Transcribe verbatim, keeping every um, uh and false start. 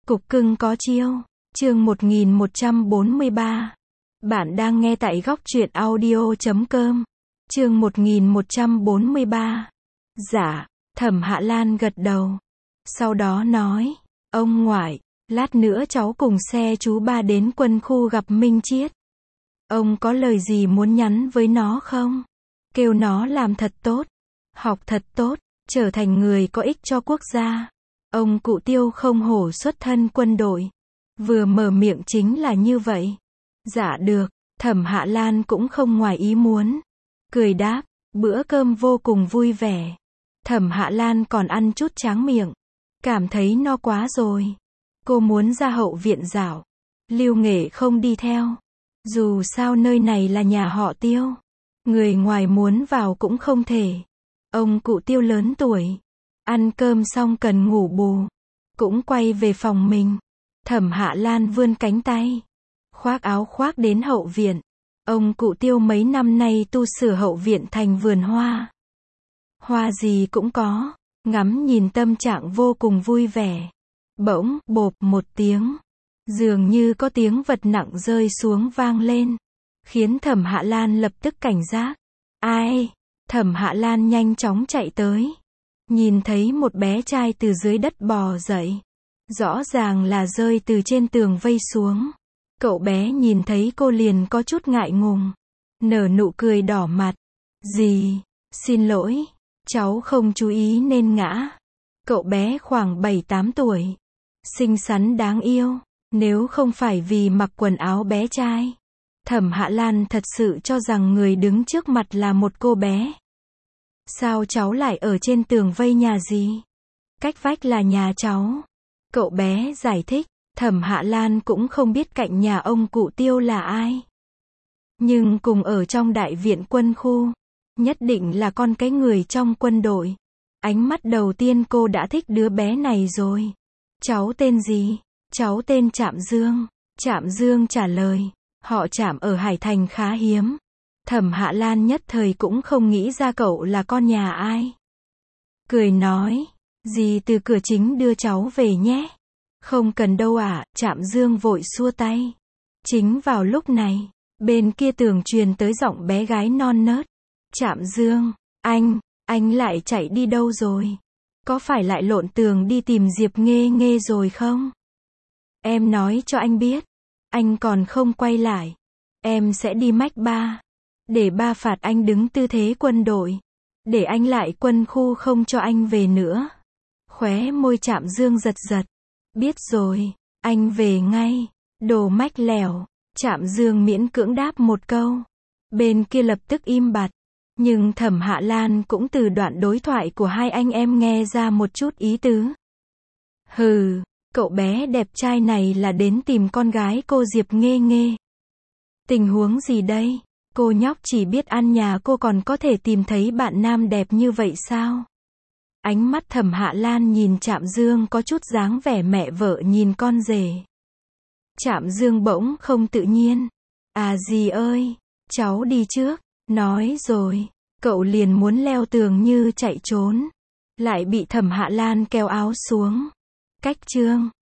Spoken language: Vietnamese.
Cục cưng có chiêu. Chương một nghìn một trăm bốn mươi ba. Bạn đang nghe tại góc truyện audio chấm com. Chương một nghìn một trăm bốn mươi ba. Dạ, Thẩm Hạ Lan gật đầu. Sau đó nói, ông ngoại, lát nữa cháu cùng xe chú ba đến quân khu gặp Minh Chiết. Ông có lời gì muốn nhắn với nó không? Kêu nó làm thật tốt, học thật tốt, trở thành người có ích cho quốc gia. Ông cụ Tiêu không hổ xuất thân quân đội. Vừa mở miệng chính là như vậy. Dạ được, Thẩm Hạ Lan cũng không ngoài ý muốn. Cười đáp, bữa cơm vô cùng vui vẻ. Thẩm Hạ Lan còn ăn chút tráng miệng. Cảm thấy no quá rồi. Cô muốn ra hậu viện dạo. Lưu Nghệ không đi theo. Dù sao nơi này là nhà họ Tiêu. Người ngoài muốn vào cũng không thể. Ông cụ Tiêu lớn tuổi. Ăn cơm xong cần ngủ bù. Cũng quay về phòng mình. Thẩm Hạ Lan vươn cánh tay. Khoác áo khoác đến hậu viện. Ông cụ Tiêu mấy năm nay tu sửa hậu viện thành vườn hoa. Hoa gì cũng có. Ngắm nhìn tâm trạng vô cùng vui vẻ. Bỗng, bộp một tiếng. Dường như có tiếng vật nặng rơi xuống vang lên. Khiến Thẩm Hạ Lan lập tức cảnh giác. Ai? Thẩm Hạ Lan nhanh chóng chạy tới. Nhìn thấy một bé trai từ dưới đất bò dậy. Rõ ràng là rơi từ trên tường vây xuống. Cậu bé nhìn thấy cô liền có chút ngại ngùng. Nở nụ cười đỏ mặt. Gì? Xin lỗi. Cháu không chú ý nên ngã. Cậu bé khoảng bảy tám tuổi. Xinh xắn đáng yêu. Nếu không phải vì mặc quần áo bé trai. Thẩm Hạ Lan thật sự cho rằng người đứng trước mặt là một cô bé. Sao cháu lại ở trên tường vây nhà gì? Cách vách là nhà cháu. Cậu bé giải thích. Thẩm Hạ Lan cũng không biết cạnh nhà ông cụ Tiêu là ai. Nhưng cùng ở trong đại viện quân khu. Nhất định là con cái người trong quân đội. Ánh mắt đầu tiên cô đã thích đứa bé này rồi. Cháu tên gì? Cháu tên Trạm Dương. Trạm Dương trả lời. Họ Trạm ở Hải Thành khá hiếm. Thẩm Hạ Lan nhất thời cũng không nghĩ ra cậu là con nhà ai. Cười nói. Dì từ cửa chính đưa cháu về nhé. Không cần đâu ạ, Trạm Dương vội xua tay. Chính vào lúc này, bên kia tường truyền tới giọng bé gái non nớt. Trạm Dương, anh, anh lại chạy đi đâu rồi? Có phải lại lộn tường đi tìm Diệp Nghê Nghê rồi không? Em nói cho anh biết, anh còn không quay lại. Em sẽ đi mách ba. Để ba phạt anh đứng tư thế quân đội. Để anh lại quân khu không cho anh về nữa. Khóe môi Trạm Dương giật giật. Biết rồi, anh về ngay. Đồ mách lẻo. Trạm Dương miễn cưỡng đáp một câu. Bên kia lập tức im bặt. Nhưng Thẩm Hạ Lan cũng từ đoạn đối thoại của hai anh em nghe ra một chút ý tứ. Hừ, cậu bé đẹp trai này là đến tìm con gái cô Diệp Nghê Nghê. Tình huống gì đây? Cô nhóc chỉ biết ăn nhà cô còn có thể tìm thấy bạn nam đẹp như vậy sao? Ánh mắt Thẩm Hạ Lan nhìn Trạm Dương có chút dáng vẻ mẹ vợ nhìn con rể. Trạm Dương bỗng không tự nhiên. À dì ơi, cháu đi trước. Nói rồi, cậu liền muốn leo tường như chạy trốn. Lại bị Thẩm Hạ Lan kéo áo xuống. Cách chương.